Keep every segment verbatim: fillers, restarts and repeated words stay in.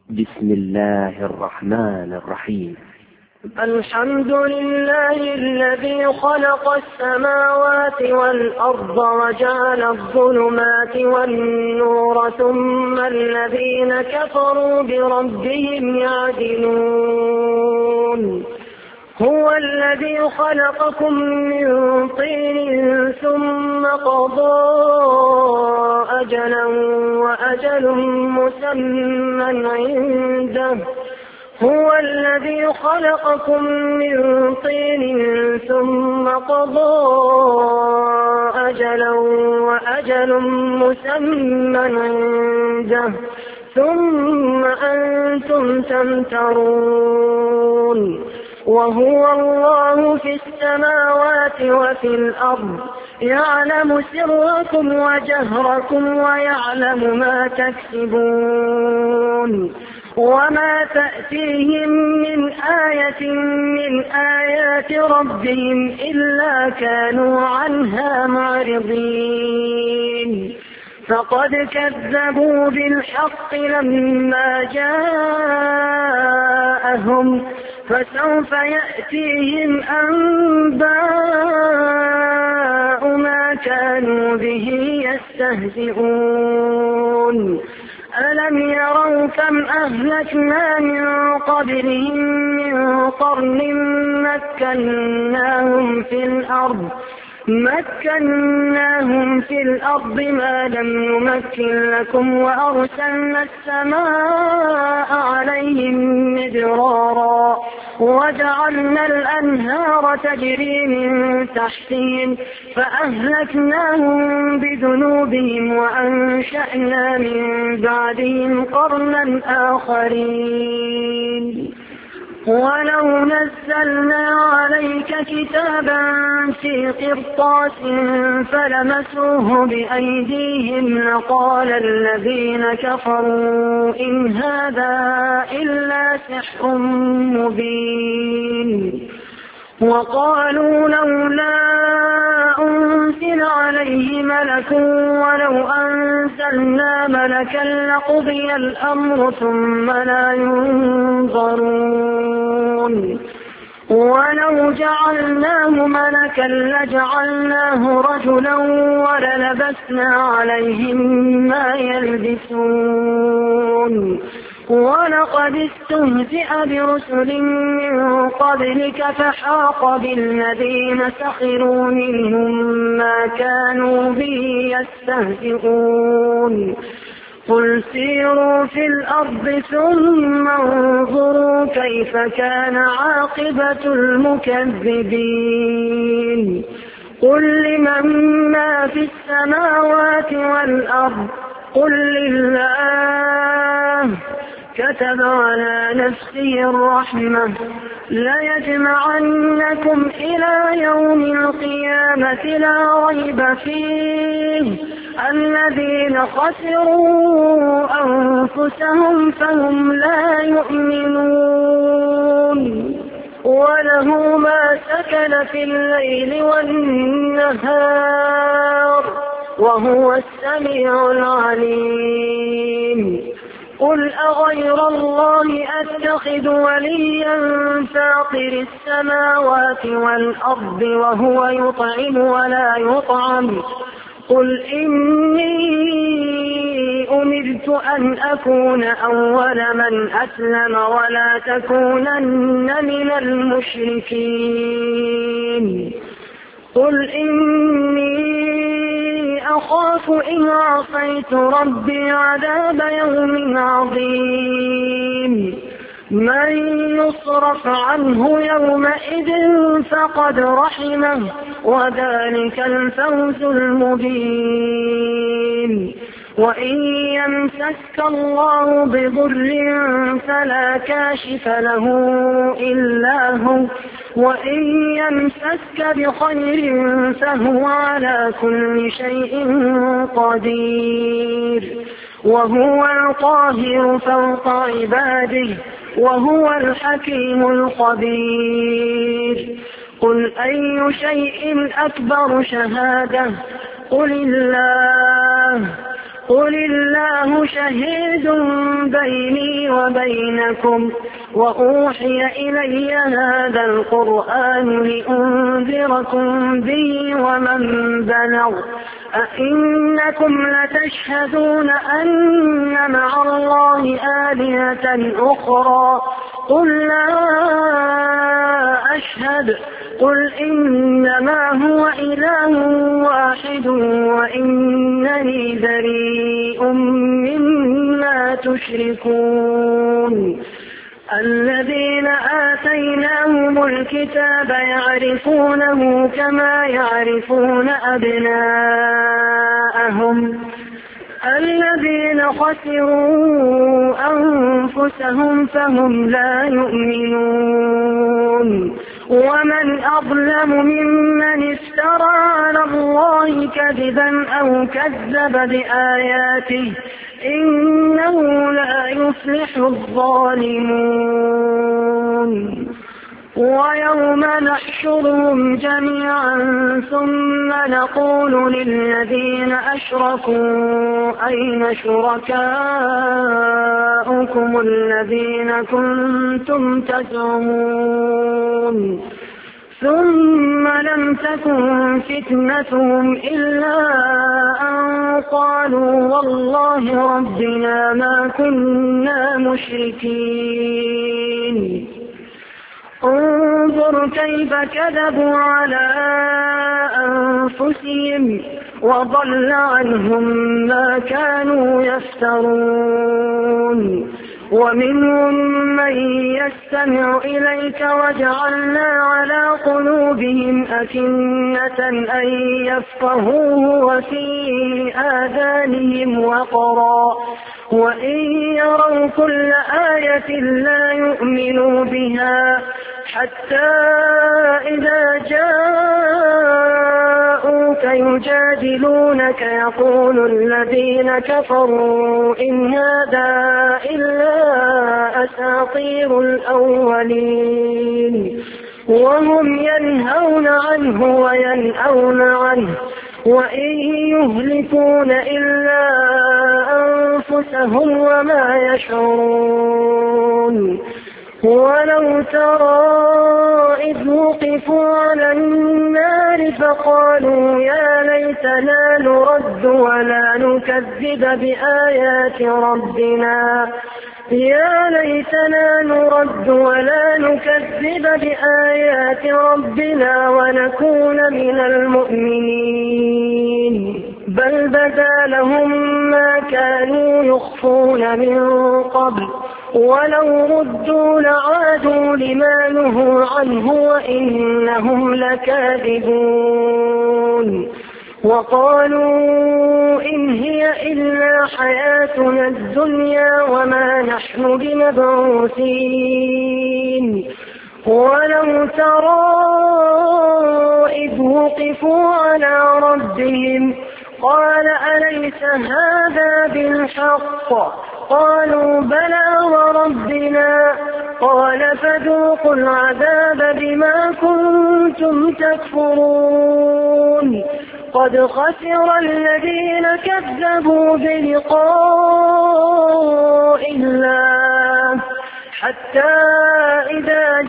بسم الله الرحمن الرحيم. الحمد لله الذي خلق السماوات والأرض وجعل الظلمات والنور ثم الذين كفروا بربهم يعدلون. هو الذي خلقكم من طين ثم قضى أجلا وأجل مسمى عنده. هو الذي خلقكم من طين ثم قضى أجلا وأجل مسمى عنده ثم أنتم تمترون. وهو الله في السماوات وفي الأرض يعلم سركم وجهركم ويعلم ما تكسبون. وما تأتيهم من آية من آيات ربهم إلا كانوا عنها معرضين. فقد كذبوا بالحق لما جاءهم فسوف يأتيهم أنباء ما كانوا به يستهزئون. ألم يروا كم أهلكنا من قبلهم من قرن مكناهم في الأرض مكناهم في الأرض ما لم نمكن لكم وأرسلنا السماء عليهم مدرارا وجعلنا الأنهار تجري من تحتهم فأهلكناهم بذنوبهم وأنشأنا من بعدهم قرنا آخرين. ولو نزلنا عليك كتابا في قرطاس فلمسوه بأيديهم لقال الذين كفروا إن هذا إلا سحر مبين. وقالوا لولا أنزل عليه ملك ولو أنزلنا ملكا لقضي الأمر ثم لا ينظرون. ولو جعلناه ملكا لجعلناه رجلا وللبسنا عليهم ما يلبسون. ولقد استهزئ برسل من قبلك فحاق بالذين سخروا منهم ما كانوا به يستهزئون. قل سيروا في الأرض ثم انظروا كيف كان عاقبة المكذبين. قل لمن ما في السماوات والأرض قل لله كتب على نفسه الرحمة ليجمعنكم إلى يوم القيامة لا ريب فيه الذين خسروا أنفسهم فهم لا يؤمنون. وله ما سكن في الليل والنهار وهو السميع العليم. قل أغير الله أتخذ وليا فاطر السماوات والأرض وهو يطعم ولا يطعم. قل إني أمرت أن أكون أول من أسلم ولا تكونن من المشركين. قل إني أخاف إن عصيت ربي عذاب يوم عظيم. من يصرف عنه يومئذ فقد رحمه وذلك الفوز المبين. وإن يمسسك الله بضر فلا كاشف له إلا هو وإن يمسسك بخير فهو على كل شيء قدير. وهو القاهر فوق عباده وهو الحكيم الخبير. قل أي شيء أكبر شهادة قل الله قل الله شهيد بيني وبينكم وأوحي إلي هذا القرآن لأنذركم به ومن بلغ أئنكم لتشهدون أن مع الله آلهة أخرى قل لا أشهد قل إنما هو إله واحد وإنني بريء مما تشركون الذين آتيناهم الكتاب يعرفونه كما يعرفون أبناءهم الذين خسروا أنفسهم فهم لا يؤمنون ومن أظلم ممن افترى على الله كذبا أو كذب بآياته إنه لا يفلح الظالمون ويوم نحشرهم جميعا ثم نقول للذين أشركوا أين شركاؤكم الذين كنتم تزعمون ثم لم تكن فتنتهم إلا أن قالوا والله ربنا ما كنا مشركين انظر كيف كذبوا على أنفسهم وضل عنهم ما كانوا يفترون ومنهم من يستمع إليك وجعلنا على قلوبهم أكنة أن يفقهوه وفي آذانهم وقرا وإن يروا كل آية لا يؤمنوا بها حتى إذا جاءوك يجادلونك يقول الذين كفروا إن هذا إلا أساطير الأولين وهم ينهون عنه وينأون عنه وإن يهلكون إلا أنفسهم وما يشعرون ولو ترى إذ وقفوا على النار فقالوا يا ليتنا نرد ولا نكذب بآيات ربنا يا ليتنا نرد ولا نكذب بآيات ربنا ونكون من المؤمنين بل بدا لهم ما كانوا يخفون من قبل ولو ردوا لعادوا لما نهوا عنه وإنهم لكاذبون وقالوا إن هي إلا حياتنا الدنيا وما نحن بمبعوثين ولو ترى إذ وقفوا على ربهم قال أليس هذا بالحق قالوا بلى وربنا قال فذوقوا العذاب بما كنتم تكفرون قد خسر الذين كذبوا بلقاء الله حتى إذا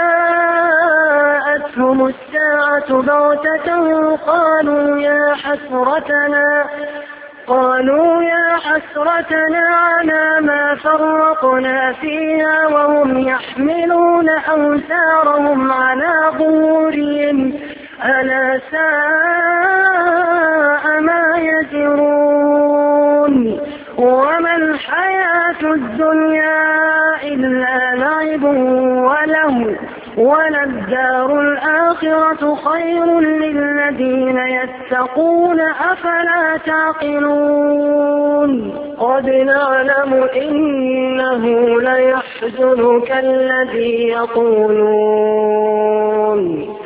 جاءتهم الساعة بغتة قالوا يا حسرتنا قالوا يا حسرتنا على ما فرطنا فيها وهم يحملون أوزارهم على ظهورهم ألا ساء ما يزرون وما الحياة الدنيا إلا لعب وله وللدار الآخرة خير للذين يتقون أفلا تعقلون قد نعلم إنه ليحزنك الذي يقولون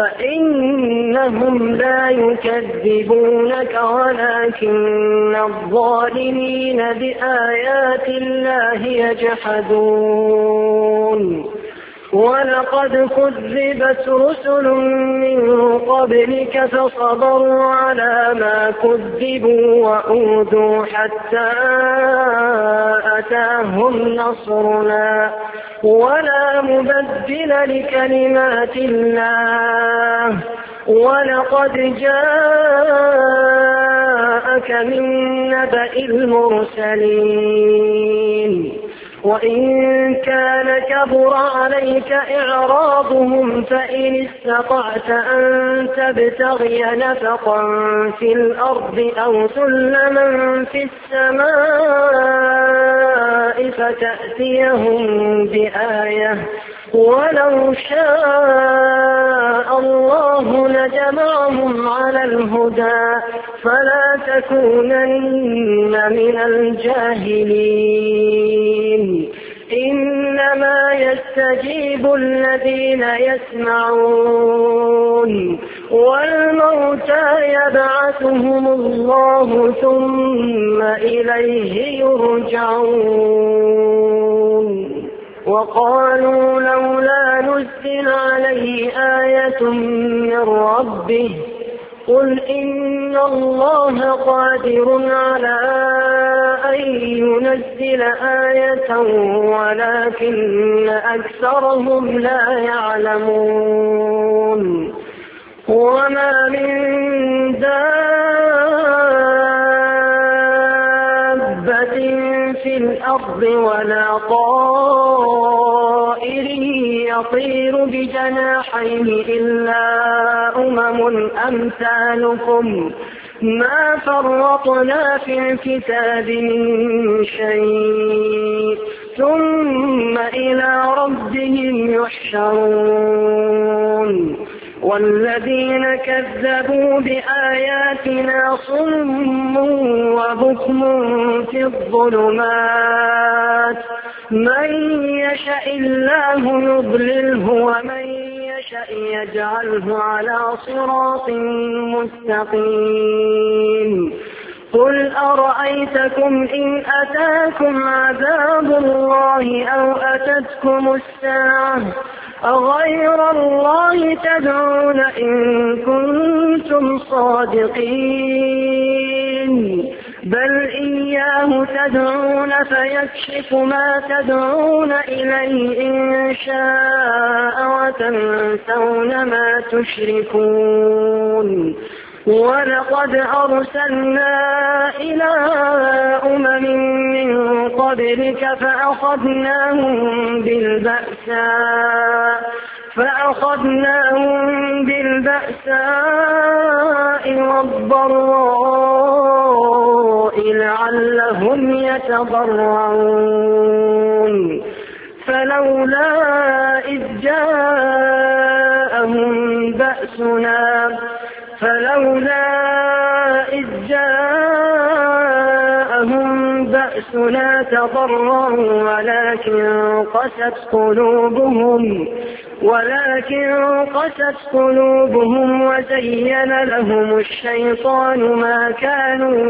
فإنهم لا يكذبونك ولكن الظالمين بآيات الله يجحدون ولقد كذبت رسل من قبلك فصبروا على ما كذبوا وأوذوا حتى أتاهم نصرنا ولا مبدل لكلمات الله ولقد جاءك من نبأ المرسلين وإن كان كبر عليك إعراضهم فإن استطعت أن تبتغي نفقا في الأرض أو سلما في السماء فتأتيهم بآية ولو شاء الله لجمعهم على الهدى فلا تكونن من الجاهلين إنما يستجيب الذين يسمعون والموتى يبعثهم الله ثم إليه يرجعون وقالوا لولا نزل عليه آية من ربه قل إن الله قادر على أن ينزل آية ولكن أكثرهم لا يعلمون وما من دابة في الأرض ولا طائر يطير بجناحيه إلا أمم أمثالكم ما فرطنا في الكتاب من شيء ثم إلى ربهم يحشرون والذين كذبوا بآياتنا صم وبكم في الظلمات من يشاء الله يضلله ومن يشاء يجعله على صراط مستقيم قل أرأيتكم إن أتاكم عذاب الله أو أتتكم الساعة أغير الله تدعون إن كنتم صادقين بل إياه تدعون فيكشف ما تدعون إليه إن شاء وتنسون ما تشركون ولقد أرسلنا إلى أمم من قبلك فأخذناهم بالبأساء فأخذناهم بالبأساء والضراء لعلهم يتضرعون فلولا إذ جاءهم بأسنا فلولا إذ جاءهم بأسنا تضرعوا ولكن قست قلوبهم ولكن قست قلوبهم وزين لهم الشيطان ما كانوا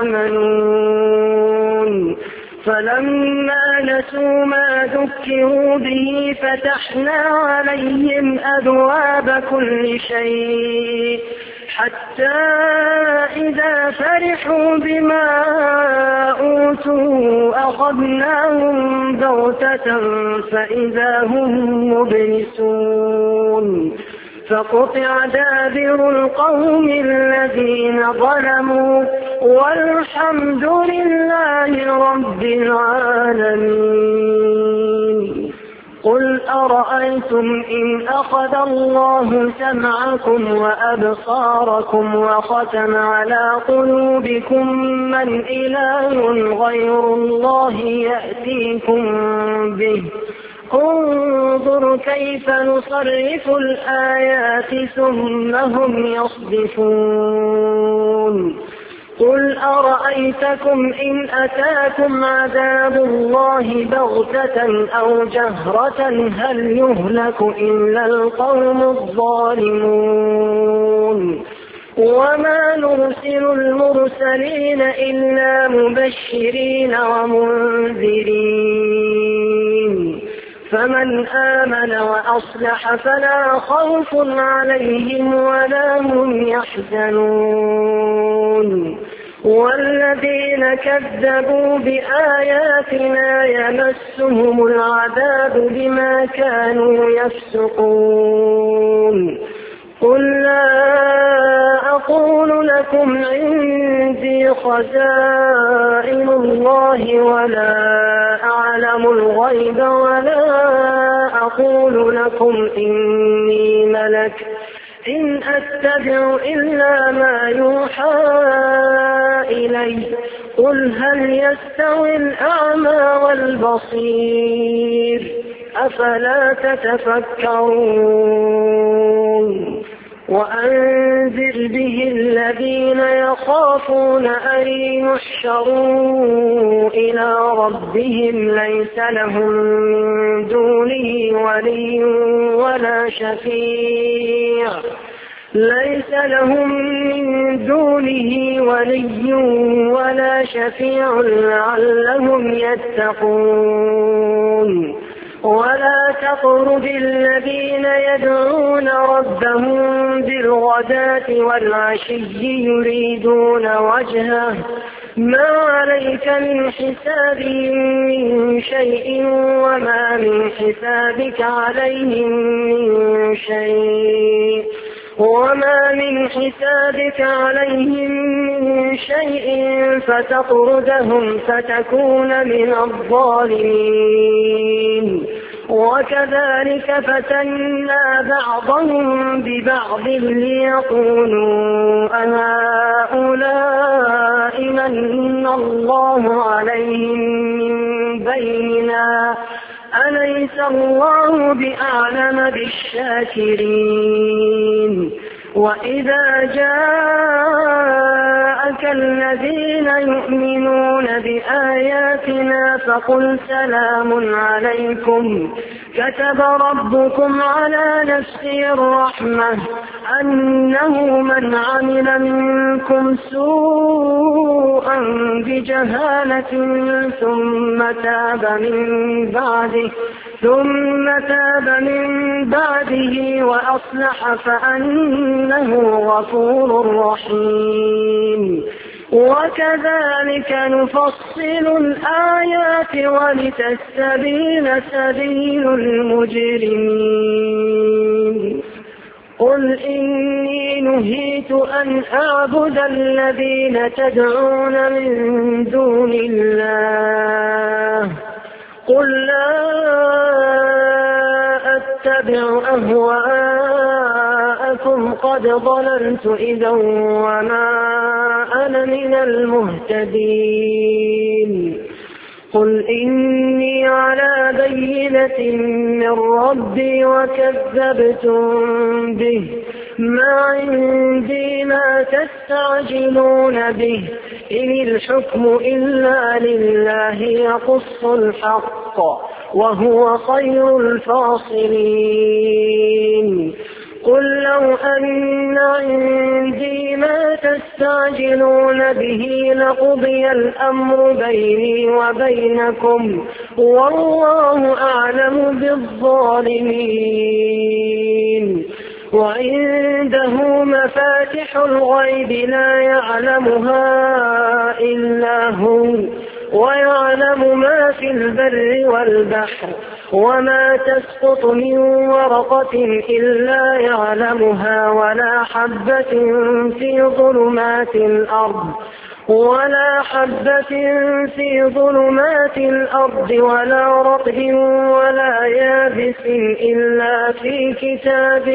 يعملون فلما نسوا ما ذكروا به فتحنا عليهم أبواب كل شيء حتى إذا فرحوا بما أوتوا أخذناهم بغتة فإذا هم مبلسون فقطع دابر القوم الذين ظلموا والحمد لله رب العالمين قل أرأيتم إن أخذ الله سمعكم وأبصاركم وختم على قلوبكم من إله غير الله يأتيكم به انظر كيف نصرف الآيات ثم هم يصدفون قل أرأيتكم إن أتاكم عذاب الله بغتة أو جهرة هل يهلك إلا القوم الظالمون وما نرسل المرسلين إلا مبشرين ومنذرين فمن آمن وأصلح فلا خوف عليهم ولا هم يحزنون والذين كذبوا بآياتنا يمسهم العذاب بما كانوا يفسقون قل لا أقول لكم عندي خزائن الله ولا أعلم الغيب ولا أقول لكم إني ملك إن أتبع إلا ما يوحى إلي قل هل يستوي الأعمى والبصير أفلا تتفكرون وأنذر به الذين يخافون أن يحشروا إلى ربهم ليس لهم من دونه ولي ولا شفيع ليس لهم من دونه ولي ولا شفيع لعلهم يتقون ولا تطرد الذين يدعون ربهم بالغداة والعشي يريدون وجهه ما عليك من حسابهم من شيء وما من حسابك عليهم من شيء وما من حسابك عليهم من شيء فتطردهم فتكون من الظالمين وكذلك فتنا بعضهم ببعض ليقولوا أهؤلاء من الله عليهم من بيننا أليس الله بأعلم بالشاكرين وإذا جاءك الذين يؤمنون بآياتنا فقل سلام عليكم كتب ربكم على نفسه الرحمة أنه من عمل منكم سوءا بجهالة ثم تاب من بعده ثم تاب من بعده وأصلح فأنه غفور رحيم وكذلك نفصل الآيات ولتستبين سبيل المجرمين قل إني نهيت أن أعبد الذين تدعون من دون الله قل لا أتبع أهواءكم قد ضللت إذا وما أنا من المهتدين قل إني على بينة من ربي وكذبتم به ما عندي ما تستعجلون به إن الحكم إلا لله يقص الحق وهو خير الفاصلين قل لو أن عندي ما تستعجلون به لقضي الأمر بيني وبينكم والله أعلم بالظالمين وعنده مفاتح الغيب لا يعلمها إلا هو ويعلم ما في البر والبحر وما تسقط من ورقة إلا يعلمها ولا حبة في ظلمات الأرض ولا حبة في ظلمات الأرض ولا رطب ولا يابس إلا في كتاب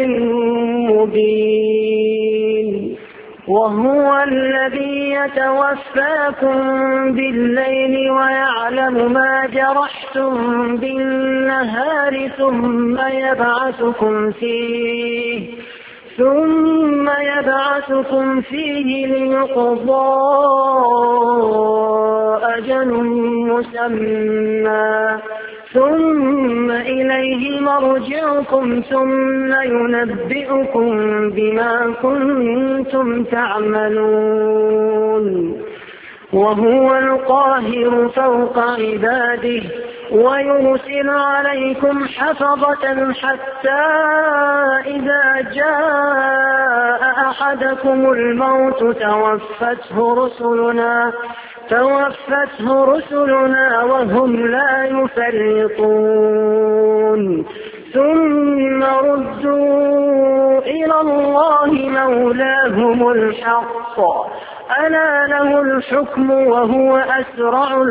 مبين وهو الذي يتوفاكم بالليل ويعلم ما جرحتم بالنهار ثم يبعثكم فيه ثم يبعثكم فيه ليقضى أجل مسمى ثم إليه مرجعكم ثم ينبئكم بما كنتم تعملون وهو القاهر فوق عباده ويرسل عليكم حفظة حتى إذا جاء أحدكم الموت توفته رسلنا توفته رسلنا وهم لا يفرطون ثم ردوا إلى الله مولاهم الحق ألا له الحكم وهو أسرع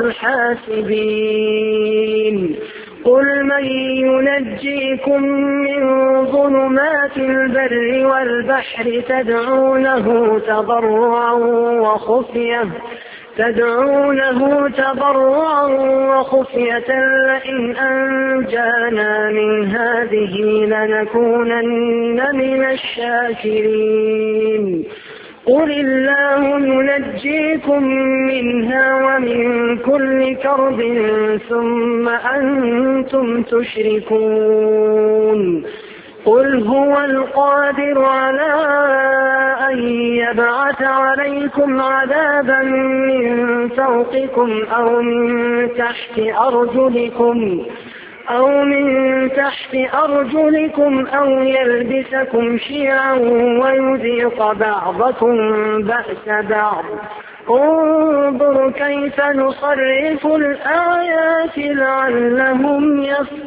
الحاسبين قل من ينجيكم من ظلمات البر والبحر تدعونه تضرعا وخفية تدعونه تضرعا وخفية لئن أنجانا من هذه لنكونن من الشاكرين قل الله ينجيكم منها ومن كل كرب ثم أنتم تشركون قل هو القادر على أن يبعث عليكم عذابا من فوقكم أو من تحت أرجلكم أو من تحت أرجلكم أو يلبسكم شيعا ويذيق بعضكم بأس بعض انظر كيف نصرف الآيات لعلهم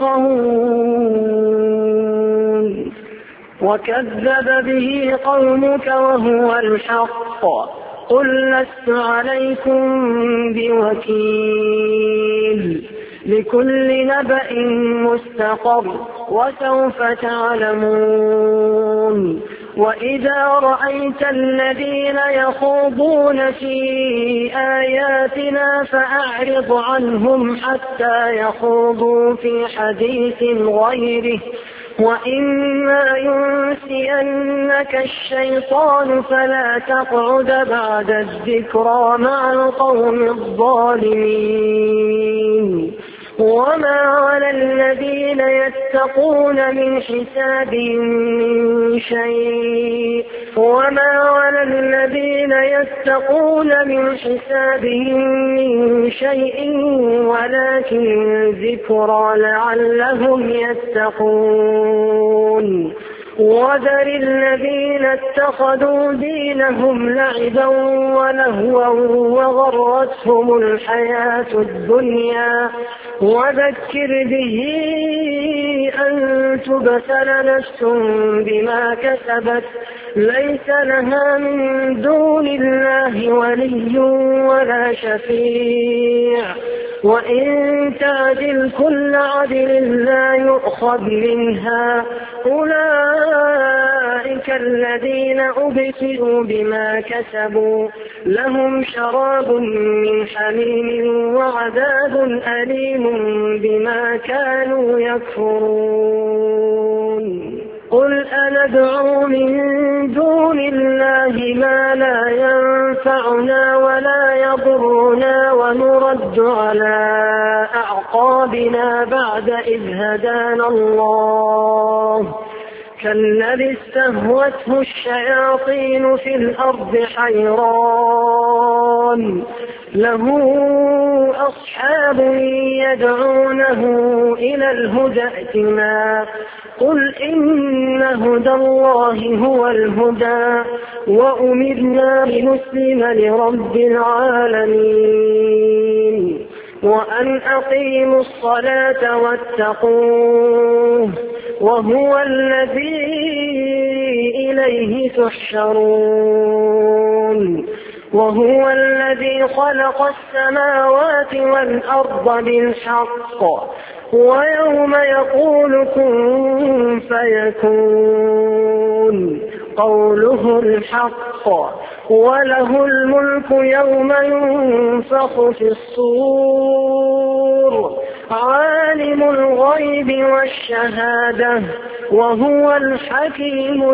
يفقهون وكذب به قومك وهو الحق قل لست عليكم بوكيل لكل نبأ مستقر وسوف تعلمون وإذا رأيت الذين يخوضون في آياتنا فأعرض عنهم حتى يخوضوا في حديث غيره وإما ينسينك الشيطان فلا تقعد بعد الذكرى مع القوم الظالمين وما على الذين يتقون من حسابهم من شيء وما على الذين يتقون من حسابهم من شيء ولكن ذكرى لعلهم يتقون وذر الذين اتخذوا دينهم لعبا ولهوا وغرتهم الحياة الدنيا وذكر به أن تبتل نفس بما كسبت ليس لها من دون الله ولي ولا شفيع وإن تعدل كل عدل لا يؤخذ منها أولئك الذين أبتلوا بما كسبوا لهم شراب من حميم وعذاب أليم بما كانوا يكفرون قل أندعو من دون الله ما لا ينفعنا ولا يضرنا ونرد على أعقابنا بعد إذ هدانا الله كالذي استهوته الشياطين في الأرض حيران له أصحاب يدعونه إلى الهدى ائتنا قل إن هدى الله هو الهدى وأمرنا لنسلم لرب العالمين وأن أقيموا الصلاة واتقوه وهو الذي إليه تحشرون وهو الذي خلق السماوات والأرض بالحق ويوم يقول كن فيكون قوله الحق وله الملك يوم ينفخ في الصور عالم الغيب والشهادة وهو الحكيم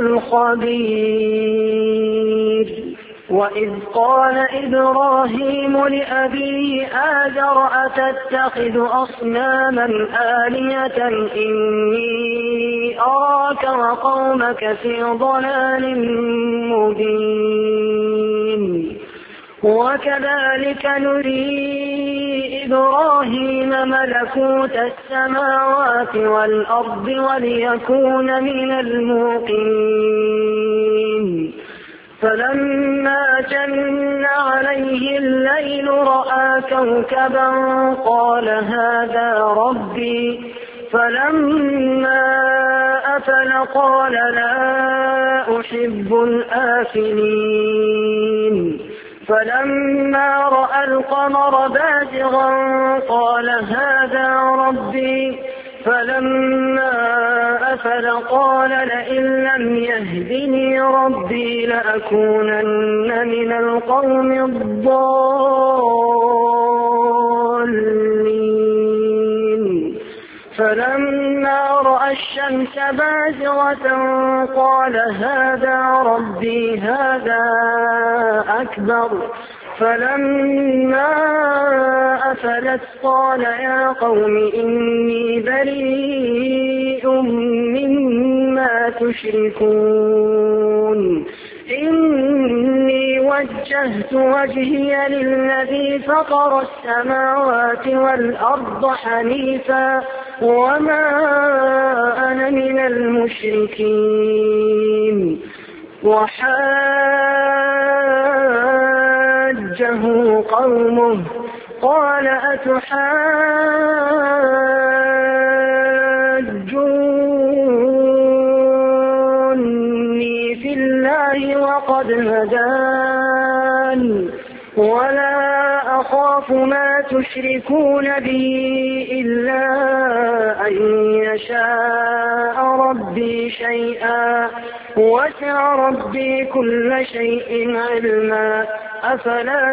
الخبير وإذ قال إبراهيم لأبيه آزر أتتخذ أصناما آلهة إني أراك وقومك في ضلال مبين وكذلك نري إبراهيم ملكوت السماوات والأرض وليكون من الموقنين فلما جن عليه الليل رأى كوكبا قال هذا ربي فلما أفل قال لا أحب الآفلين فلما رأى القمر بازغا قال هذا ربي فلما أفل قال لئن لم يهدني ربي لأكونن من القوم الضالين فلما رأى الشمس بازغة قال هذا ربي هذا أكبر فلما أفلت قال يا قوم إني بريء مما تشركون إني وجهت وجهي للذي فطر السماوات والأرض حنيفا وما أنا من المشركين وحاجه قومه قال أتحاجوني في الله وقد هدان ولا أخاف ما تشركون به إلا أن يشاء ربي شيئا وسع ربي كل شيء علما أفلا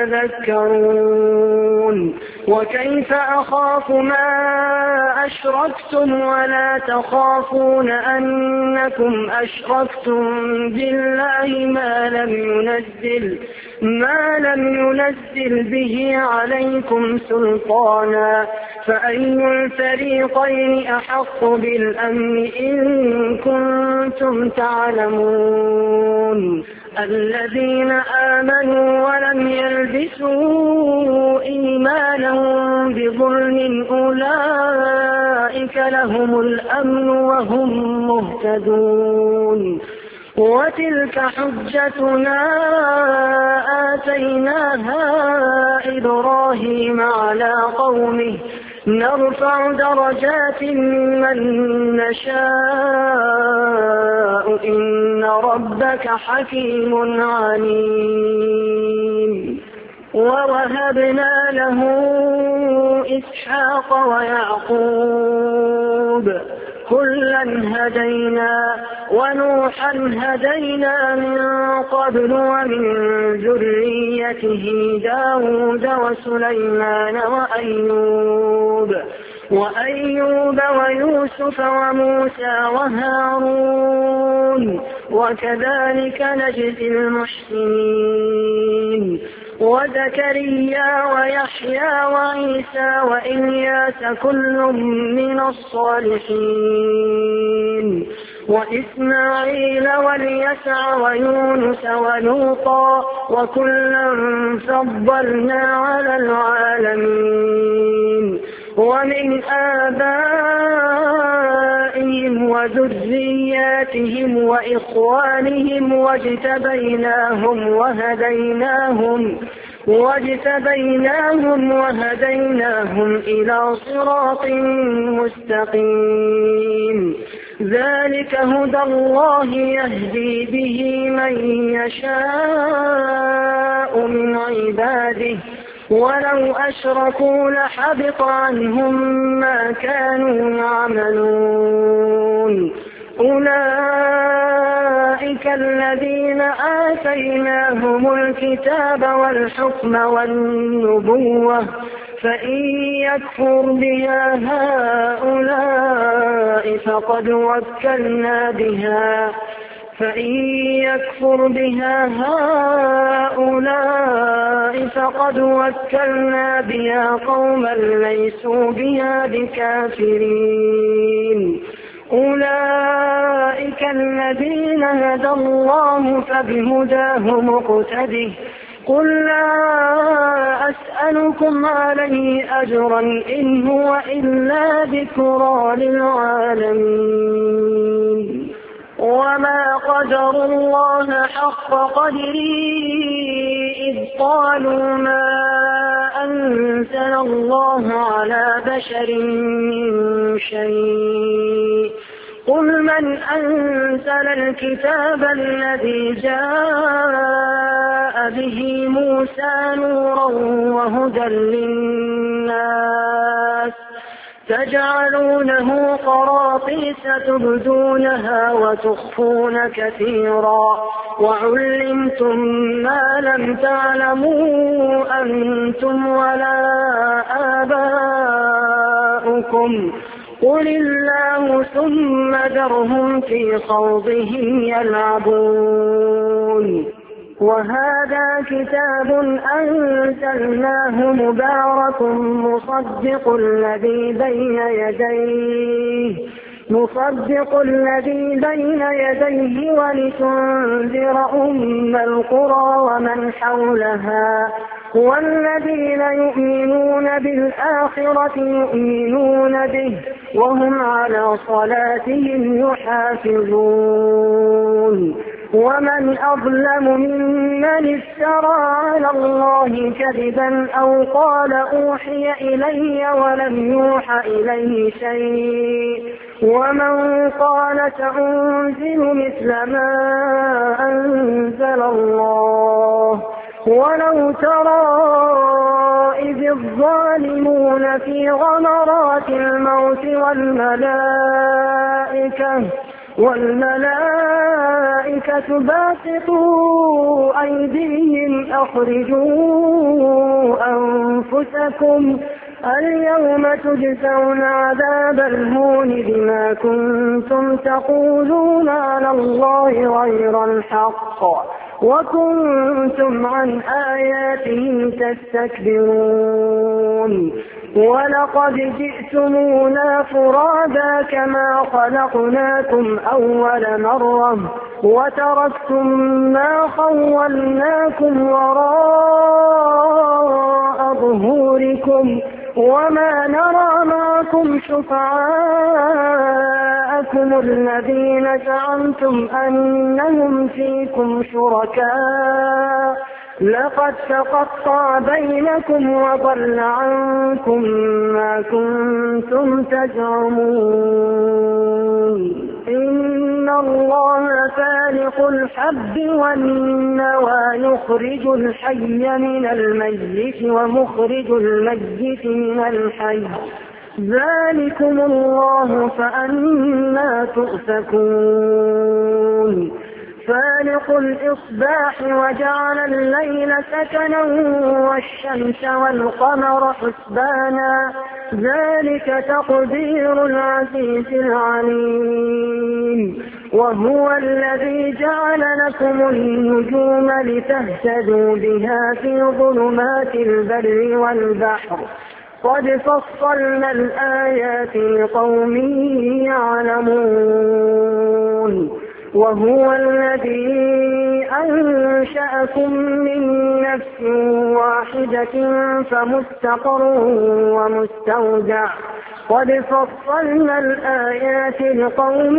تتذكرون وكيف أخاف ما أشركتم ولا تخافون أنكم أشركتم بالله ما لم ينزل ما لم ينزل به عليكم سلطانا فأي الفريقين أحق بالأمن إن كنتم تعلمون الذين آمنوا ولم يلبسوا إيمانهم بظلم أولئك لهم الأمن وهم مهتدون وتلك حجتنا آتيناها إبراهيم على قومه نرفع درجات من نشاء إن ربك حكيم عليم ووهبنا له إسحاق ويعقوب كلا هدينا ونوحا هدينا من قبل ومن ذريته داود وسليمان وأيوب وأيوب ويوسف وموسى وهارون وكذلك نجزي المحسنين وزكريا ويحيى وعيسى وإلياس كل من الصالحين وإسماعيل واليسع ويونس ولوطا وكلا فضلنا على العالمين ومن آبائهم وذرياتهم وإخوانهم واجتبيناهم وهديناهم واجتبيناهم وهديناهم إلى صراط مستقيم ذلك هدى الله يهدي به من يشاء من عباده ولو أشركوا لحبط عنهم ما كانوا يعملون أولئك الذين آتيناهم الكتاب والحكم والنبوة فإن يكفر بها هؤلاء فقد وكلنا بها فإن يكفر بها هؤلاء فقد وكلنا بها قوما ليسوا بها بكافرين أولئك الذين هدى الله فبهداه مقتده قل لا أسألكم عليه أجرا إن هو إلا ذكرى للعالمين وما قدروا الله حق قدره إذ قالوا ما أنزل الله على بشر من شيء قل من أنزل الكتاب الذي جاء به موسى نورا وهدى للناس تجعلونه قراطيس تبدونها وتخفون كثيرا وعلمتم ما لم تعلموا أنتم ولا آباؤكم قل الله ثم ذرهم في خوضهم يلعبون وهذا كتاب أنزلناه مبارك مصدق الذي بين يديه مصدق الذي بين يديه ولتنذر أم القرى ومن حولها والذين يؤمنون بالآخرة يؤمنون به وهم على صلاتهم يحافظون ومن أظلم ممن افترى على الله كذبا أو قال أوحي إلي ولم يوحى إليه شيء ومن قال سأنزل مثل ما أنزل الله ولو ترى إذ الظالمون في غمرات الموت والملائكة والملائكة باسطوا أيديهم أخرجوا أنفسكم اليوم تجزون عذاب الهون بما كنتم تقولون على الله غير الحق وكنتم عن آياته تستكبرون ولقد جئتمونا فرادا كما خلقناكم أول مرة وتركتم ما خولناكم وراء ظهوركم وما نرى معكم شفعاءكم الذين زعمتم أنهم فيكم شركاء لقد تقطع بينكم وضل عنكم ما كنتم تزعمون إن الله فالق الحب والنوى يخرج الحي من الميت ومخرج الميت من الحي ذلكم الله فأنى تؤفكون فالق الإصباح وجعل الليل سكنا والشمس والقمر حسبانا ذلك تقدير العزيز العليم وهو الذي جعل لكم النجوم لتهتدوا بها في ظلمات البر والبحر قد فصلنا الآيات لقوم يعلمون وهو الذي أنشأكم من نفس واحدة فمستقر ومستودع قد فصلنا الآيات لقوم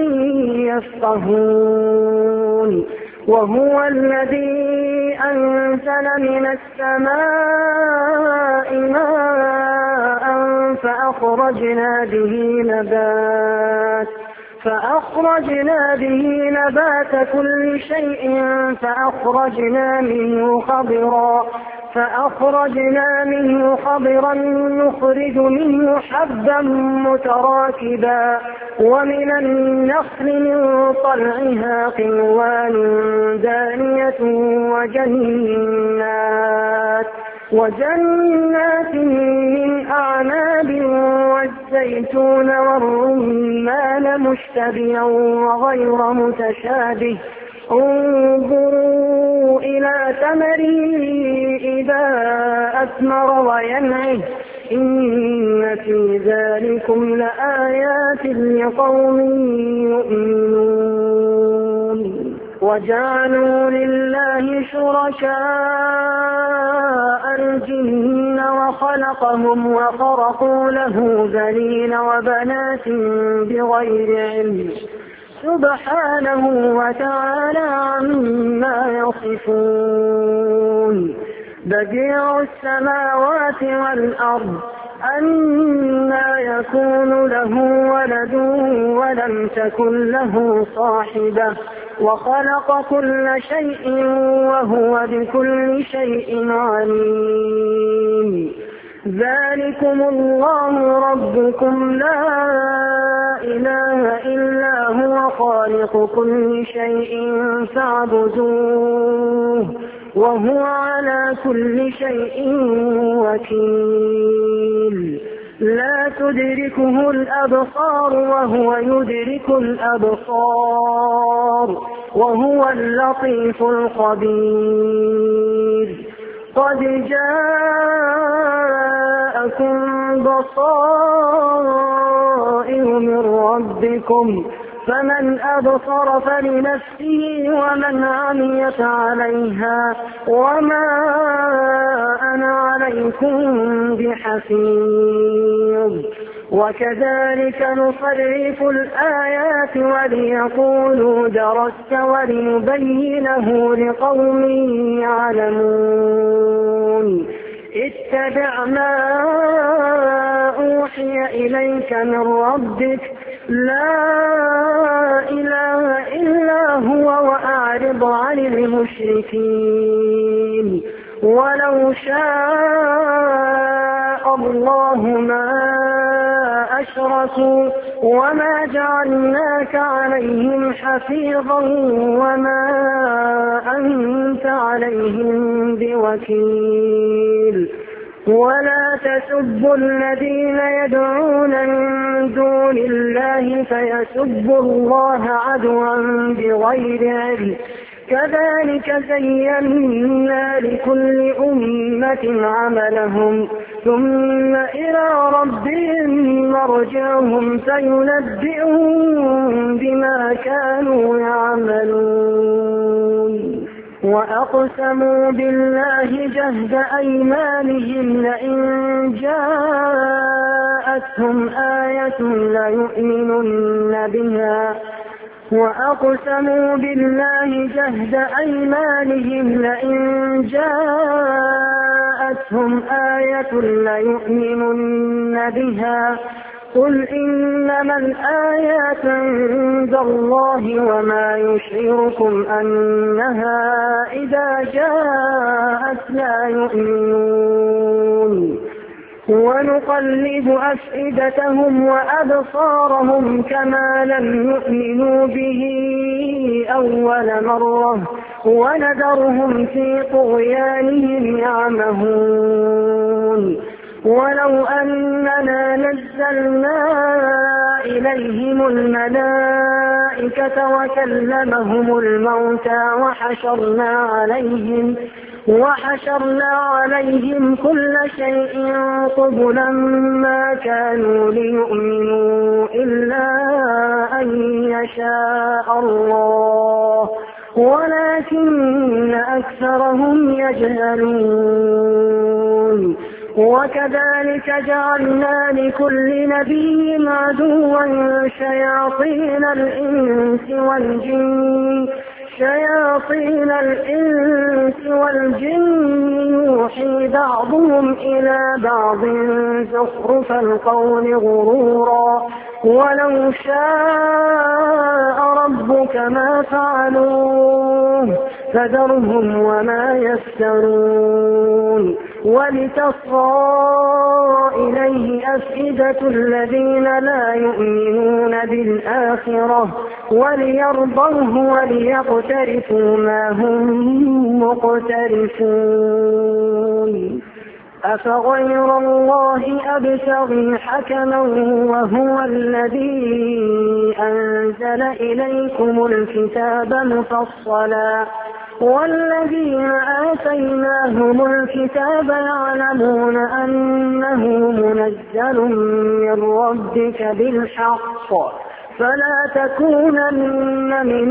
يفقهون وهو الذي أنزل من السماء ماء فأخرجنا به نبات فأخرجنا به نبات كل شيء فأخرجنا منه خضرا فأخرجنا منه خضرا نخرج منه حبا متراكبا ومن النخل من طلعها قنوان دانية وجنات وجنات من أعناب والزيتون والرمان مشتبها وغير متشابه انظروا إلى ثمره إذا أثمر وينعه إن في ذلكم لآيات لقوم يؤمنون وجعلوا لله شركاء الجن وخلقهم وخرقوا له بنين وبنات بغير علم سبحانه وتعالى عما يصفون. بديع السماوات والأرض أنى يكون له ولد ولم تكن له صاحبة وخلق كل شيء وهو بكل شيء عليم. ذلكم الله ربكم لا إله إلا هو خالق كل شيء فاعبدوه وهو على كل شيء وكيل. لا تدركه الأبصار وهو يدرك الأبصار وهو اللطيف الخبير. قد جاءكم بصائر من ربكم فمن أبصر فلنفسه ومن عمي فعليها وما أنا عليكم بحفيظ. وكذلك نصرف الآيات وليقولوا درست ولنبينه لقوم يعلمون. اتبع ما أوحي إليك من ربك لا إله إلا هو وأعرض عن المشركين. ولو شاء الله ما أشركوا وما جعلناك عليهم حفيظا وما أنت عليهم بوكيل. ولا تسبوا الذين يدعون من دون الله فيسبوا الله عدوا بغير علم كذلك زينا لكل أمة عملهم ثم إلى ربهم مرجعهم فينبئهم بما كانوا يعملون. وأقسموا بالله جهد أيمانهم لئن جاءتهم آية ليؤمنن بها وأقسموا بالله جهد أيمانهم لئن جاءتهم آية ليؤمنن بها قل إنما الآيات عند الله وما يشعركم أنها إذا جاءت لا يؤمنون. ونقلب أفئدتهم وأبصارهم كما لم يؤمنوا به أول مرة ونذرهم في طغيانهم يعمهون. ولو أننا نزلنا إليهم الملائكة وكلمهم الموتى وحشرنا عليهم وحشرنا عليهم كل شيء قبلا ما كانوا ليؤمنوا إلا أن يشاء الله ولكن أكثرهم يجهلون. وكذلك جعلنا لكل نبي عدوا شياطين الإنس والجن شياطين الإنس والجن يوحي بعضهم إلى بعض زخرف القول غرورا ولو شاء ربك ما فعلوه فذرهم وما يفترون. ولتصغى إليه أفئدة الذين لا يؤمنون بالآخرة وليرضوه وليقترفوا ما هم مقترفون. أفغير الله أبتغي حكما وهو الذي أنزل إليكم الكتاب مفصلا والذين آتيناهم الكتاب يعلمون أنه منزل من ربك بالحق فلا تكونن من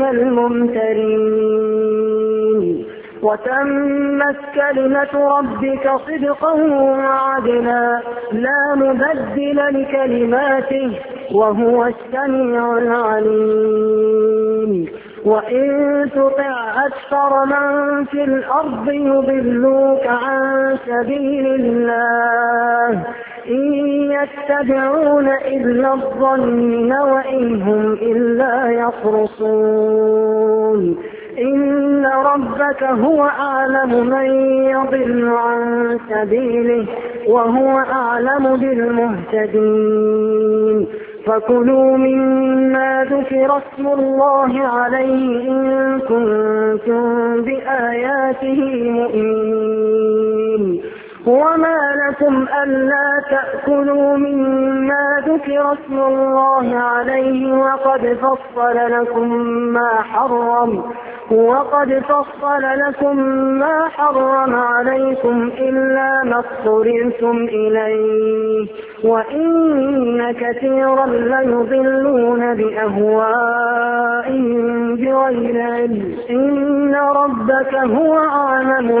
الممترين. وتمت كلمة ربك صدقا وعدلا لا مبدل لكلماته وهو السميع العليم. وإن تطع أكثر من في الأرض يضلوك عن سبيل الله إن يتبعون إلا الظن وإن هم إلا يخرصون. إن ربك هو أعلم من يضل عن سبيله وهو أعلم بالمهتدين. فكلوا مما ذكر اسم الله عليه إن كنتم بآياته مؤمنين. وما لكم ألا تأكلوا مما ذكر اسم الله عليه وقد فصل لكم ما حرم وقد فصل لكم ما حرم عليكم إلا ما اضطررتم إليه وإن كثيرا ليضلون بأهوائهم بغير علم. إن ربك هو أعلم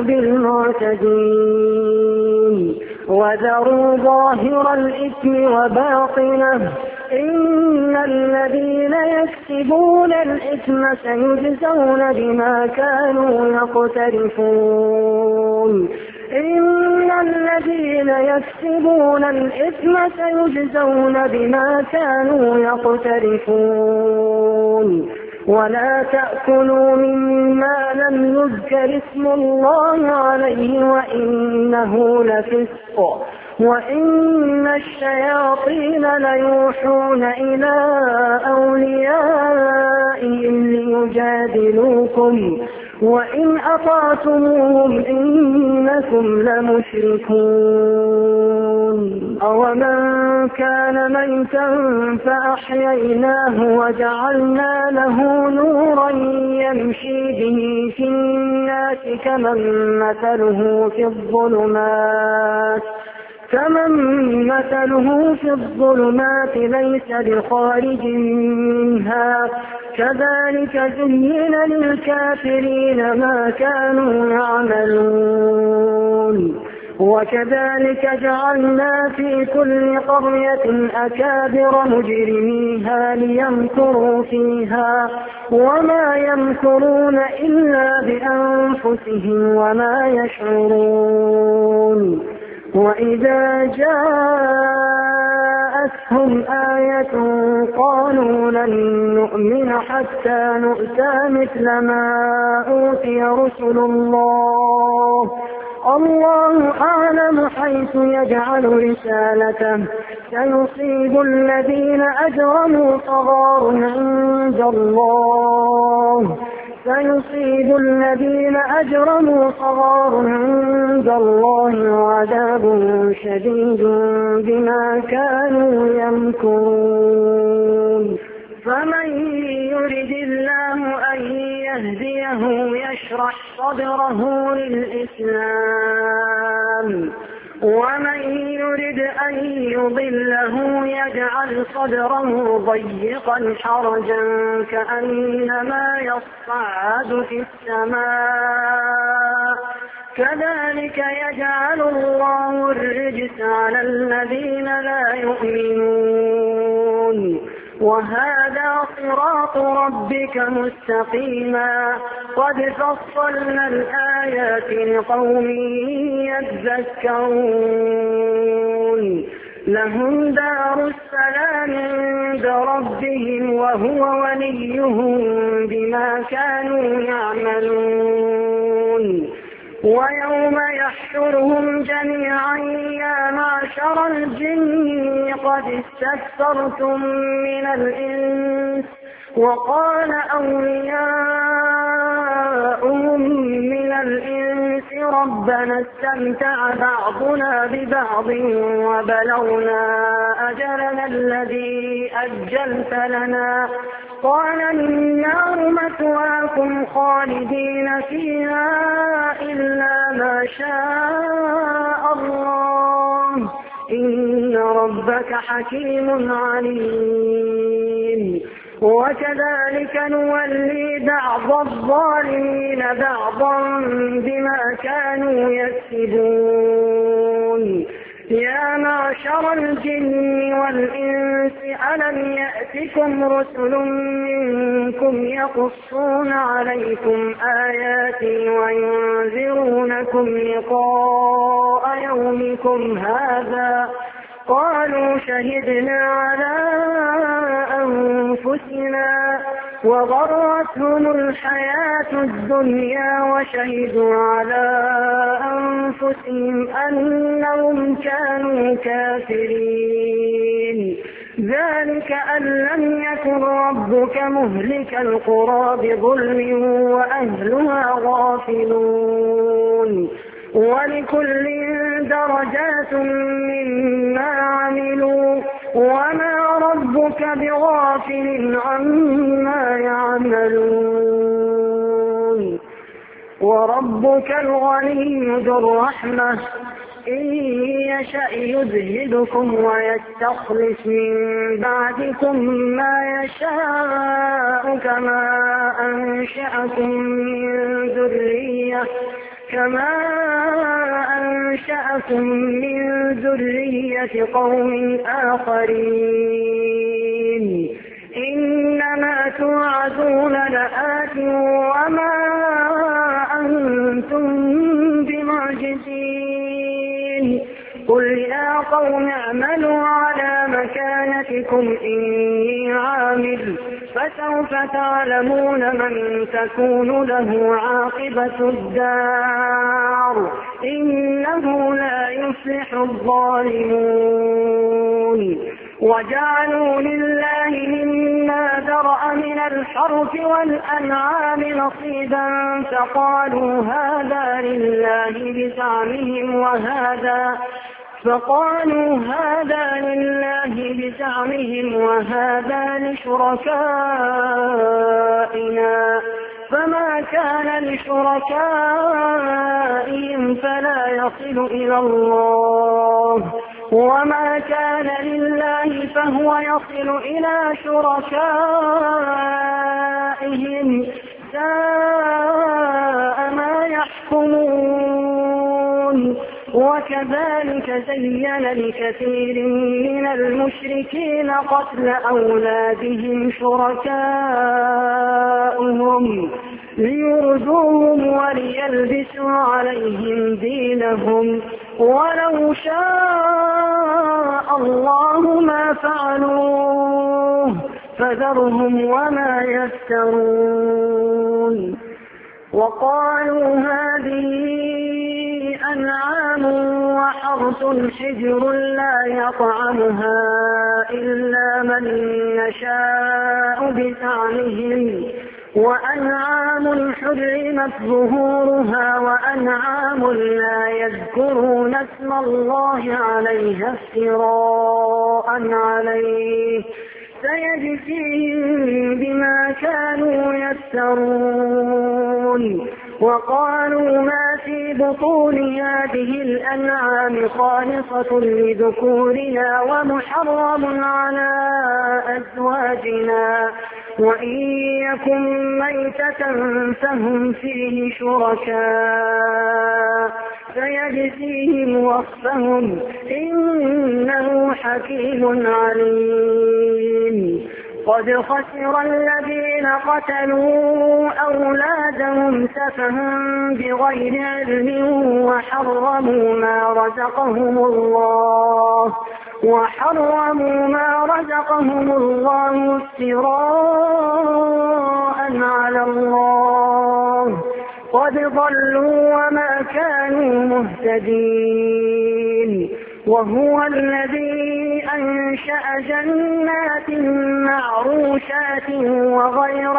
بالمعتدين. وذروا ظاهر الإثم وباطنه إن الذين يكسبون الإثم سيجزون بما كانوا يقترفون. إن الذين يكسبون الإثم سيجزون بما كانوا يقترفون. ولا تأكلوا مما لم يذكر اسم الله عليه وإنه لفسق وإن الشياطين ليوحون إلى أوليائهم ليجادلوكم وإن أطعتموهم إنكم لمشركون. أومن كان ميتا فأحييناه وجعلنا له نورا يمشي به في الناس كمن مثله في الظلمات كمن مثله في الظلمات ليس بخارج منها كذلك زين للكافرين ما كانوا يعملون. وكذلك جعلنا في كل قرية أكابر مجرميها ليمكروا فيها وما يمكرون إلا بأنفسهم وما يشعرون. وإذا جاءتهم آية قالوا لن نؤمن حتى نؤتى مثل ما أوتي رسل الله الله أعلم حيث يجعل رسالته سيصيب الذين أجرموا صغار عند الله سيصيب الذين أجرموا صغار عند الله وعذاب شديد بما كانوا يمكرون. فمن يرد الله أن يهديه يشرح صدره للإسلام ومن يرد أن يضله يجعل صدره ضيقا حرجا كأنما يصعد في السماء كذلك يجعل الله الرجس على الذين لا يؤمنون. وهذا صراط ربك مستقيما قد فصلنا الآيات لقوم يذكرون. لهم دار السلام عند ربهم وهو وليهم بما كانوا يعملون. ويوم يحشرهم جميعا يا معشر الجن قد استكثرتم من الإنس وقال أولياؤهم من الإنس ربنا استمتع بعضنا ببعض وبلغنا أجلنا الذي أجلت لنا قال النار مثواكم خالدين فيها إلا ما شاء الله إن ربك حكيم عليم. وكذلك نولي بعض الظالمين بعضا بما كانوا يكسبون. يا معشر الجن والإنس ألم يأتكم رسل منكم يقصون عليكم آياتي وينذرونكم لقاء يومكم هذا؟ قالوا شهدنا على أنفسنا وغرتهم الحياة الدنيا وشهدوا على أنفسهم أنهم كانوا كافرين. ذلك أن لم يكن ربك مهلك القرى بظلم وأهلها غافلون. ولكل درجات مما عملوا وما ربك بغافل عما يعملون. وربك الغني ذو الرحمة إن يشأ يذهبكم ويستخلص من بعدكم ما يشاء كما أنشأكم من ذرية كما أنشأكم من ذرية قوم آخرين. إنما توعدون لآت وما أنتم بمعجزين. قل يا قوم اعملوا على مكانتكم إني عامل فسوف تعلمون من تكون له عاقبة الدار إنه لا يفلح الظالمون. وجعلوا لله مما ذرأ من الحرث والأنعام نصيبا فقالوا هذا لله بزعمهم وهذا فقالوا هذا لله بزعمهم وهذا لشركائنا فما كان لشركائهم فلا يصل إلى الله وما كان لله فهو يصل إلى شركائهم ساء ما يحكمون. وكذلك زين لكثير من المشركين قتل أولادهم شركاؤهم ليردوهم وليلبسوا عليهم دينهم ولو شاء الله ما فعلوه فذرهم وما يفترون. وقالوا هذه أنعام وحرث حجر لا يطعمها إلا من نشاء بزعمهم وأنعام حرمت ظهورها وأنعام لا يذكرون اسم الله عليها افتراء عليه سيجزيهم بما كانوا يفترون. وقالوا ما في بطون هذه الأنعام خالصة لذكورنا ومحرم على أزواجنا وإن يكن ميتة فهم فيه شركاء سيجزيهم وصفهم إنه حكيم عليم. قد خسر الذين قتلوا أولادهم سفها بغير علم وحرموا ما رزقهم الله وحرموا ما رزقهم الله افتراء على الله قد ضلوا وما كانوا مهتدين. وهو الذي أنشأ جنات معروشات وغير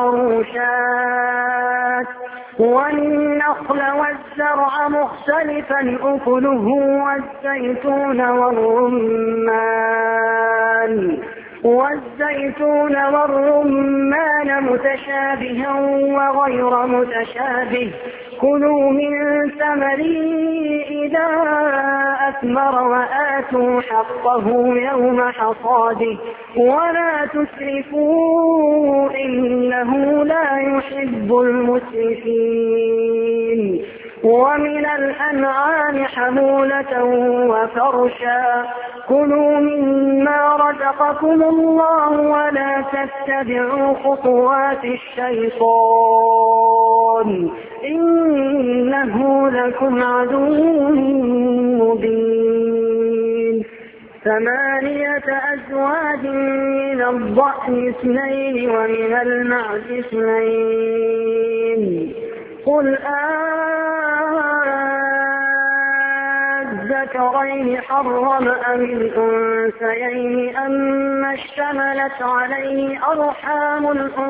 معروشات والنخل والزرع مختلفا أكله والزيتون والرمان والزيتون والرمان متشابها وغير متشابه كلوا من ثمره إذا أثمر وآتوا حقه يوم حصاده ولا تسرفوا إنه لا يحب المسرفين. ومن الأنعام حمولة وفرشا كلوا مما رزقكم الله ولا تتبعوا خطوات الشيطان إنه لكم عدو مبين. ثمانية أزواج من الضأن اثنين ومن المعز اثنين قل الذكرين حرم أم الأنثيين أما اشتملت عليه أرحام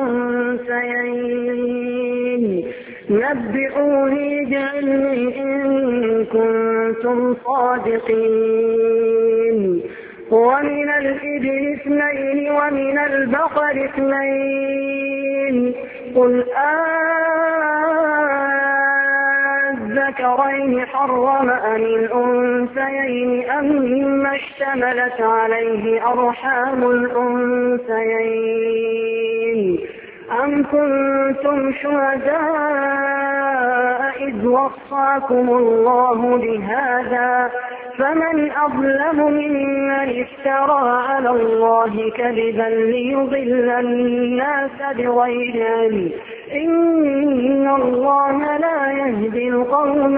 الأنثيين نبئوني بعلم إن كنتم صادقين. ومن الإبل اثنين ومن البقر اثنين قل الذكرين حرم أم الأنثيين أما اشتملت عليه أرحام الأنثيين أم كنتم شهداء إذ وصاكم الله بهذا فمن أظلم ممن افترى على الله كذبا ليضل الناس بغير علم إن الله لا يهدي القوم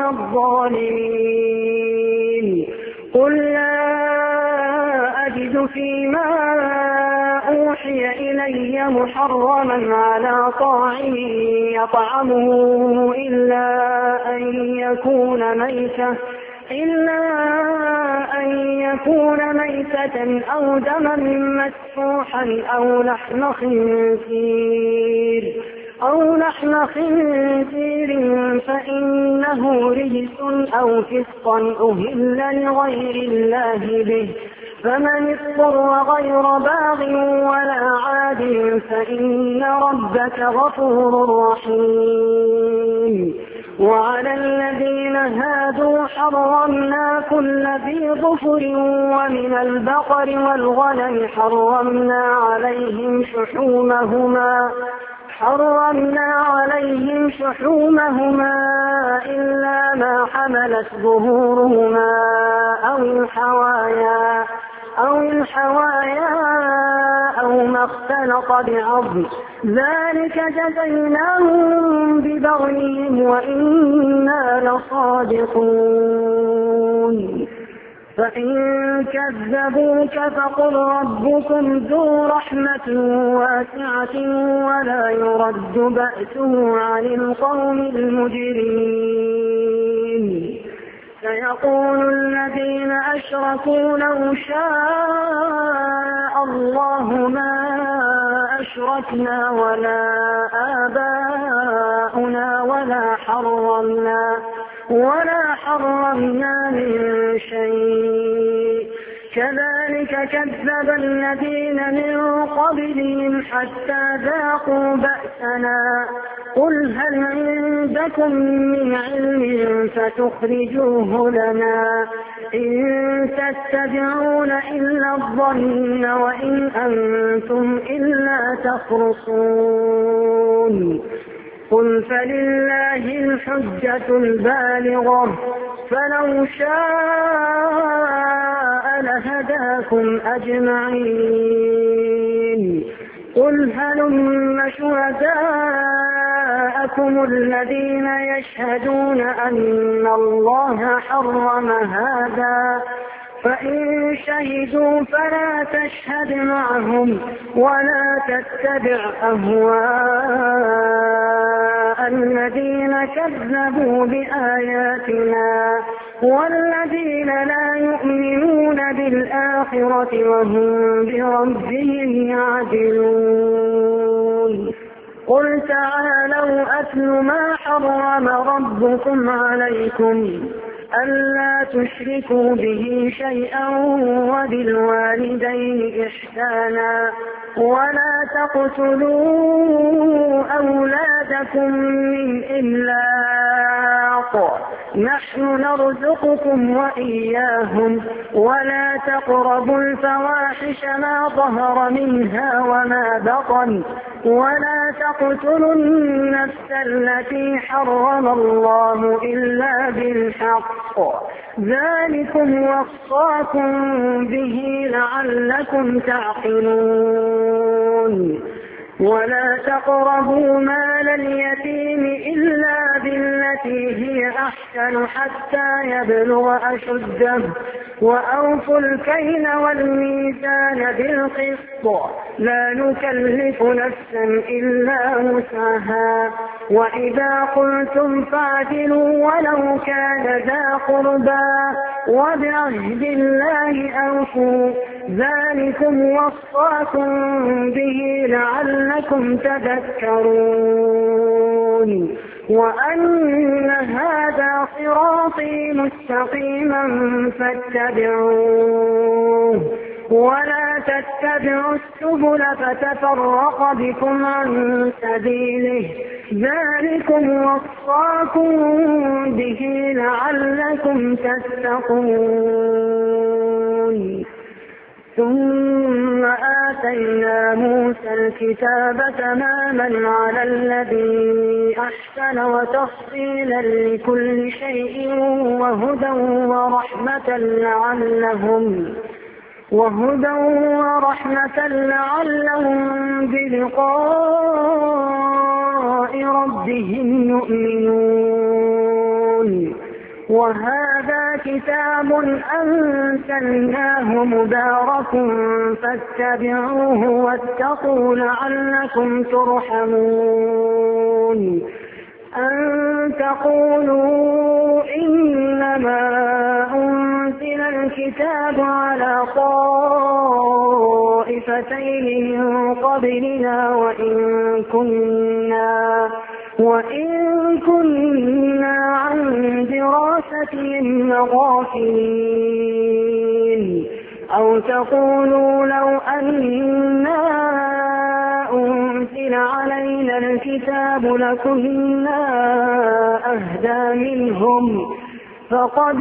الظالمين. قل لا أجد فيما أوحي إلي محرما على طاعم يطعمه إلا أن يكون ميتة إلا أن يكون ميتة أو دما مسفوحا أو لحم خنزير أو لحم خنزير فإنه رجس أو فسقا أهل لغير الله به فمن اضطر غير باغ ولا عاد فإن ربك غفور رحيم. وعلى الذين هادوا حرمنا كل ذي ظفر ومن البقر والغنم حرمنا عليهم شحومهما حرمنا عليهم شحومهما إلا ما حملت ظهورهما أو الحوايا أو الحوايا أو ما اختلط بعظم ذلك جزيناهم ببغيهم وإنا لصادقون. فإن كذبوك فقل ربكم ذو رحمة واسعة ولا يرد بأسه عن القوم المجرمين. سيقول الذين أشركوا لو شاء الله ما أشركنا ولا آباؤنا ولا حرمنا ولا حرمنا من شيء كذلك كذب الذين من قبلهم حتى ذاقوا بأسنا قل هل عندكم من علم فتخرجوه لنا إن تتبعون إلا الظن وإن أنتم إلا تخرصون. قل فلله الحجة البالغة فلو شاء لهداكم أجمعين. قل هلم شهداءكم الذين يشهدون أن الله حرم هذا فإن شهدوا فلا تشهد معهم ولا تتبع أهواء الذين كذبوا بآياتنا والذين لا يؤمنون بالآخرة وهم بربهم يعدلون. قل تعالوا أتل ما حرم ربكم عليكم ألا تشركوا به شيئا وبالوالدين إحسانا ولا تقتلوا أولادكم من إملاق نحن نرزقكم وإياهم ولا تقربوا الفواحش ما ظهر منها وما بطن ولا تقتلوا النفس التي حرم الله إلا بالحق ذلكم وصاكم به لعلكم تعقلون ولا تقربوا مال اليتيم إلا بالتي هي أحسن حتى يبلغ أشده وأوفوا الكيل والميزان بالقسط لا نكلف نفسا إلا وسعها وإذا قلتم فاعدلوا ولو كان ذا قربى وبعهد الله أوفوا ذلكم وصاكم به لعلكم تذكرون وأن هذا صراطي مستقيما فاتبعوه ولا تتبعوا السبل فتفرق بكم عن سبيله ذلكم وصاكم به لعلكم تتقون ثم آتينا موسى الكتاب تماما على الذي أحسن وتفصيلا لكل شيء وهدى ورحمة لعلهم وهدى ورحمة لعلهم بلقاء ربهم يؤمنون وهذا كتاب أنزلناه مبارك فاتبعوه واتقوا لعلكم ترحمون أن تقولوا إنما أنزل الكتاب على طائفتين من قبلنا وإن كنا وإن كنا عن دراستهم لغافلين أو تقولوا لو أنا أنزل علينا الكتاب لكنا أهدى منهم فقد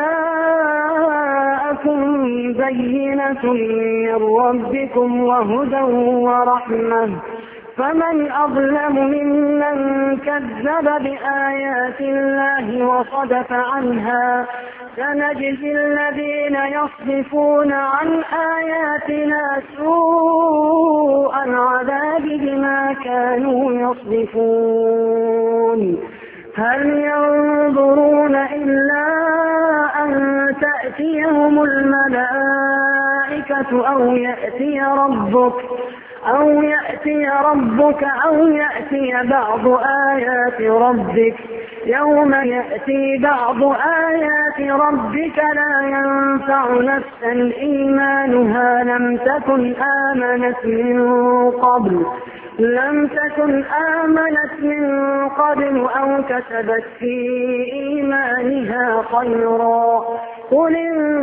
جاءكم بينة من ربكم وهدى ورحمة فمن أظلم ممن كذب بآيات الله وصدف عنها سنجزي الذين يصدفون عن آياتنا سوء العذاب بما كانوا يصدفون هل ينظرون إلا أن تأتيهم الملائكة أو يأتي ربك أو يأتي ربك أو يأتي بعض آيات ربك يوم يأتي بعض آيات ربك لا ينفع نفسا إيمانها لم تكن آمنت من قبل لم تكن آمنت من قبل أو كسبت في إيمانها خيرا قل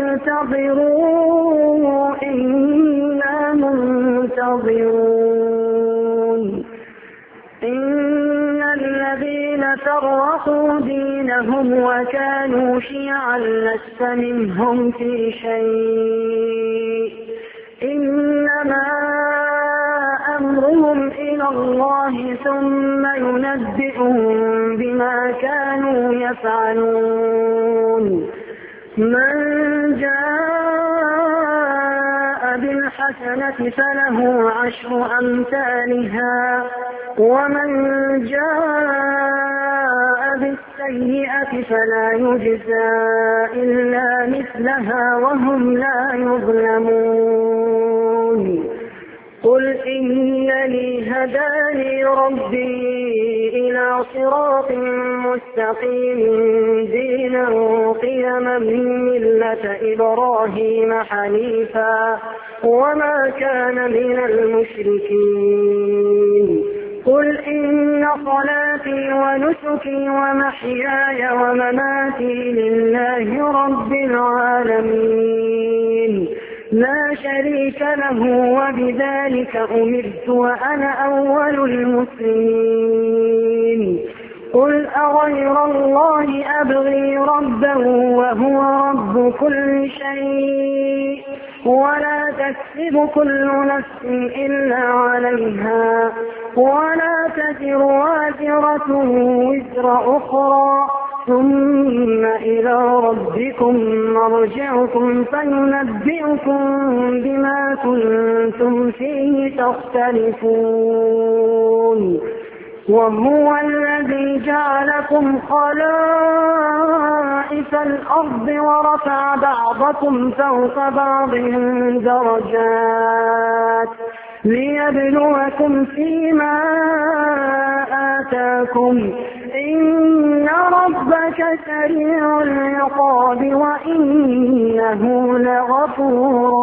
انتظروا إنا منتظرون إن الذين فرقوا دينهم وكانوا شيعا لست منهم في شيء إنما أمرهم إلى الله ثم ينبئهم بما كانوا يفعلون من جاء بالحسنة فله عشر أمثالها ومن جاء بالسيئة فلا يجزى إلا مثلها وهم لا يظلمون قل إنني هداني ربي إلى صراط مستقيم دينا قيما ملة إبراهيم حنيفا وما كان من المشركين قل إن صلاتي صلاتي ونسكي ومحياي ومماتي لله رب العالمين لا شريك له وبذلك أمرت وأنا أول المسلمين قل أغير الله أبغي ربا وهو رب كل شيء ولا تكسب كل نفس إلا عليها ولا تزر وازرة وزر أخرى ثم إلى ربكم مرجعكم فينبئكم بما كنتم فيه تختلفون وهو الذي جعلكم خلائف الأرض ورفع بعضكم فوق بعض درجات ليبلوكم فيما آتاكم إن ربك سريع العقاب وإنه لغفور